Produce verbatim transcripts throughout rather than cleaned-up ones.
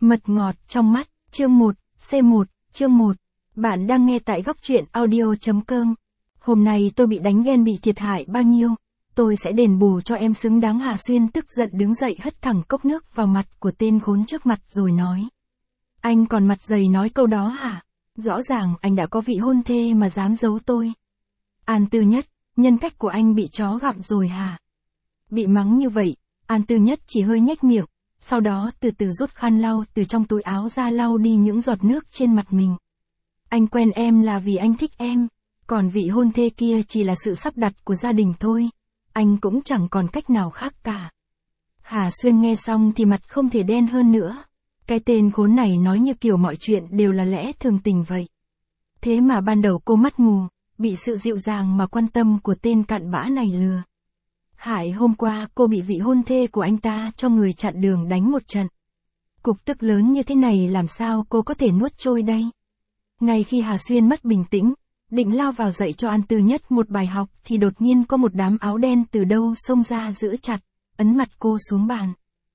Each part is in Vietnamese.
Mật ngọt trong mắt, chương một, C một, chương một. Bạn đang nghe tại góc truyện audio.com. Hôm nay tôi bị đánh ghen bị thiệt hại bao nhiêu, tôi sẽ đền bù cho em xứng đáng. Hà Xuyên tức giận đứng dậy hất thẳng cốc nước vào mặt của tên khốn trước mặt rồi nói. Anh còn mặt dày nói câu đó hả? Rõ ràng anh đã có vị hôn thê mà dám giấu tôi. An Tư Nhất, nhân cách của anh bị chó gặm rồi hả? Bị mắng như vậy, An Tư Nhất chỉ hơi nhếch miệng, sau đó từ từ rút khăn lau từ trong túi áo ra lau đi những giọt nước trên mặt mình. Anh quen em là vì anh thích em, còn vị hôn thê kia chỉ là sự sắp đặt của gia đình thôi, anh cũng chẳng còn cách nào khác cả. Hà Xuyên nghe xong thì mặt không thể đen hơn nữa. Cái tên khốn này nói như kiểu mọi chuyện đều là lẽ thường tình vậy. Thế mà ban đầu cô mắt mù, bị sự dịu dàng mà quan tâm của tên cặn bã này lừa. Hại hôm qua cô bị vị hôn thê của anh ta cho người chặn đường đánh một trận. Cục tức lớn như thế này làm sao cô có thể nuốt trôi đây? Ngay khi Hà Xuyên mất bình tĩnh, định lao vào dạy cho An Tư Nhất một bài học thì đột nhiên có một đám áo đen từ đâu xông ra giữ chặt, ấn mặt cô xuống bàn.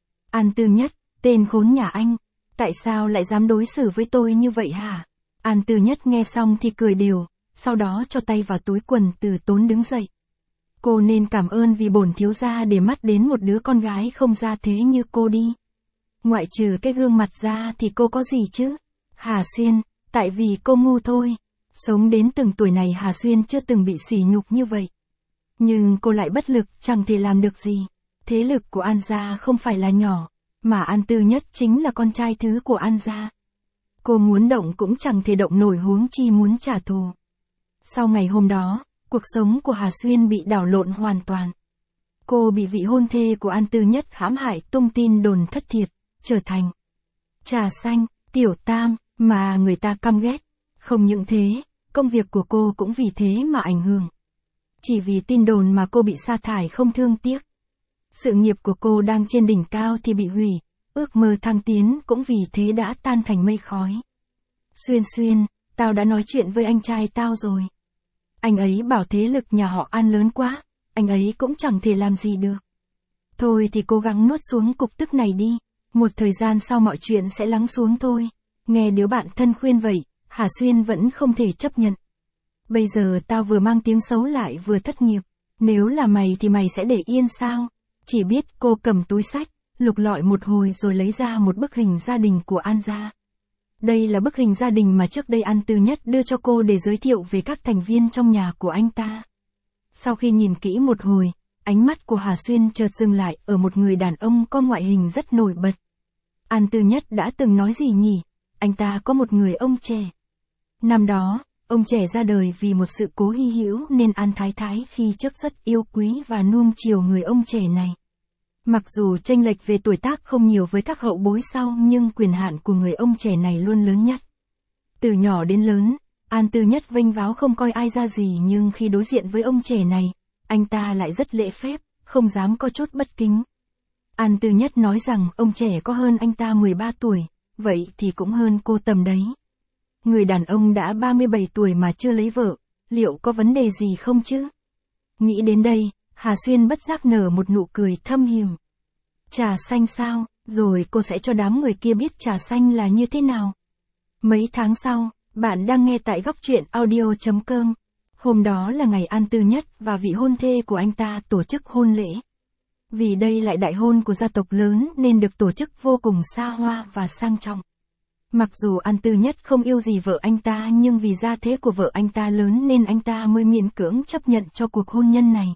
An Tư Nhất, tên khốn nhà anh, tại sao lại dám đối xử với tôi như vậy hả? An Tư Nhất nghe xong thì cười đều, sau đó cho tay vào túi quần từ tốn đứng dậy. Cô nên cảm ơn vì bổn thiếu gia để mắt đến một đứa con gái không ra thế như cô đi. Ngoại trừ cái gương mặt ra thì cô có gì chứ? Hà Xuyên, tại vì cô ngu thôi. Sống đến từng tuổi này Hà Xuyên chưa từng bị sỉ nhục như vậy. Nhưng cô lại bất lực, chẳng thể làm được gì. Thế lực của An gia không phải là nhỏ, mà An Tư Nhất chính là con trai thứ của An gia. Cô muốn động cũng chẳng thể động nổi, huống chi muốn trả thù. Sau ngày hôm đó, cuộc sống của Hà Xuyên bị đảo lộn hoàn toàn. Cô bị vị hôn thê của An Tư Nhất hãm hại, tung tin đồn thất thiệt, trở thành trà xanh, tiểu tam, mà người ta căm ghét. Không những thế, công việc của cô cũng vì thế mà ảnh hưởng. Chỉ vì tin đồn mà cô bị sa thải không thương tiếc. Sự nghiệp của cô đang trên đỉnh cao thì bị hủy, ước mơ thăng tiến cũng vì thế đã tan thành mây khói. Xuyên Xuyên, tao đã nói chuyện với anh trai tao rồi. Anh ấy bảo thế lực nhà họ An lớn quá, anh ấy cũng chẳng thể làm gì được. Thôi thì cố gắng nuốt xuống cục tức này đi, một thời gian sau mọi chuyện sẽ lắng xuống thôi. Nghe đứa bạn thân khuyên vậy, Hà Xuyên vẫn không thể chấp nhận. Bây giờ tao vừa mang tiếng xấu lại vừa thất nghiệp, nếu là mày thì mày sẽ để yên sao? Chỉ biết cô cầm túi xách, lục lọi một hồi rồi lấy ra một bức hình gia đình của An gia. Đây là bức hình gia đình mà trước đây An Tư Nhất đưa cho cô để giới thiệu về các thành viên trong nhà của anh ta. Sau khi nhìn kỹ một hồi, ánh mắt của Hà Xuyên chợt dừng lại ở một người đàn ông có ngoại hình rất nổi bật. An Tư Nhất đã từng nói gì nhỉ? Anh ta có một người ông trẻ. Năm đó, ông trẻ ra đời vì một sự cố hy hữu nên An Thái Thái khi trước rất yêu quý và nuông chiều người ông trẻ này. Mặc dù chênh lệch về tuổi tác không nhiều với các hậu bối sau nhưng quyền hạn của người ông trẻ này luôn lớn nhất. Từ nhỏ đến lớn, An Tư Nhất vênh váo không coi ai ra gì, nhưng khi đối diện với ông trẻ này, anh ta lại rất lễ phép, không dám có chút bất kính. An Tư Nhất nói rằng ông trẻ có hơn anh ta mười ba tuổi, vậy thì cũng hơn cô tầm đấy. Người đàn ông đã ba mươi bảy tuổi mà chưa lấy vợ, liệu có vấn đề gì không chứ? Nghĩ đến đây, Hà Xuyên bất giác nở một nụ cười thâm hiểm. Trà xanh sao, rồi cô sẽ cho đám người kia biết trà xanh là như thế nào. Mấy tháng sau, bạn đang nghe tại góc truyện audio.com. Hôm đó là ngày An Tư Nhất và vị hôn thê của anh ta tổ chức hôn lễ. Vì đây lại đại hôn của gia tộc lớn nên được tổ chức vô cùng xa hoa và sang trọng. Mặc dù An Tư Nhất không yêu gì vợ anh ta nhưng vì gia thế của vợ anh ta lớn nên anh ta mới miễn cưỡng chấp nhận cho cuộc hôn nhân này.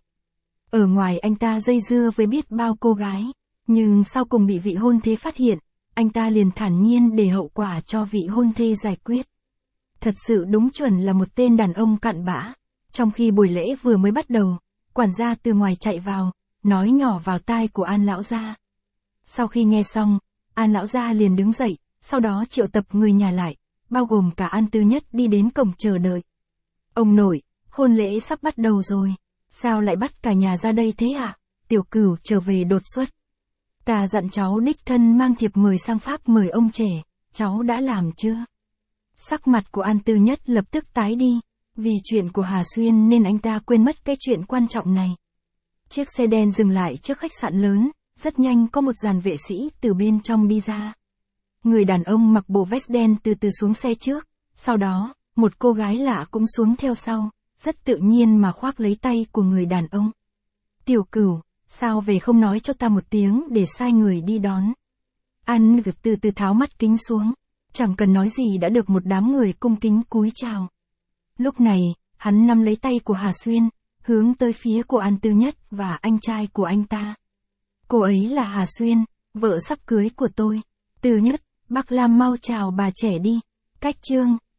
Ở ngoài anh ta dây dưa với biết bao cô gái, nhưng sau cùng bị vị hôn thê phát hiện, anh ta liền thản nhiên để hậu quả cho vị hôn thê giải quyết. Thật sự đúng chuẩn là một tên đàn ông cặn bã. Trong khi buổi lễ vừa mới bắt đầu, quản gia từ ngoài chạy vào, nói nhỏ vào tai của An lão gia. Sau khi nghe xong, An lão gia liền đứng dậy, sau đó triệu tập người nhà lại, bao gồm cả An Tư Nhất đi đến cổng chờ đợi. Ông nội, hôn lễ sắp bắt đầu rồi. Sao lại bắt cả nhà ra đây thế hả? Tiểu Cửu trở về đột xuất. Ta dặn cháu đích thân mang thiệp mời sang Pháp mời ông trẻ, cháu đã làm chưa? Sắc mặt của An Tư Nhất lập tức tái đi, vì chuyện của Hà Xuyên nên anh ta quên mất cái chuyện quan trọng này. Chiếc xe đen dừng lại trước khách sạn lớn, rất nhanh có một dàn vệ sĩ từ bên trong đi ra. Người đàn ông mặc bộ vest đen từ từ xuống xe trước, sau đó, một cô gái lạ cũng xuống theo sau, rất tự nhiên mà khoác lấy tay của người đàn ông. Tiểu Cửu, sao về không nói cho ta một tiếng để sai người đi đón. An Ngữ từ từ tháo mắt kính xuống, chẳng cần nói gì đã được một đám người cung kính cúi chào. Lúc này, hắn nắm lấy tay của Hà Xuyên, hướng tới phía của An Tư Nhất và anh trai của anh ta. Cô ấy là Hà Xuyên, vợ sắp cưới của tôi. Tư Nhất, bác Lam mau chào bà trẻ đi. Cách chương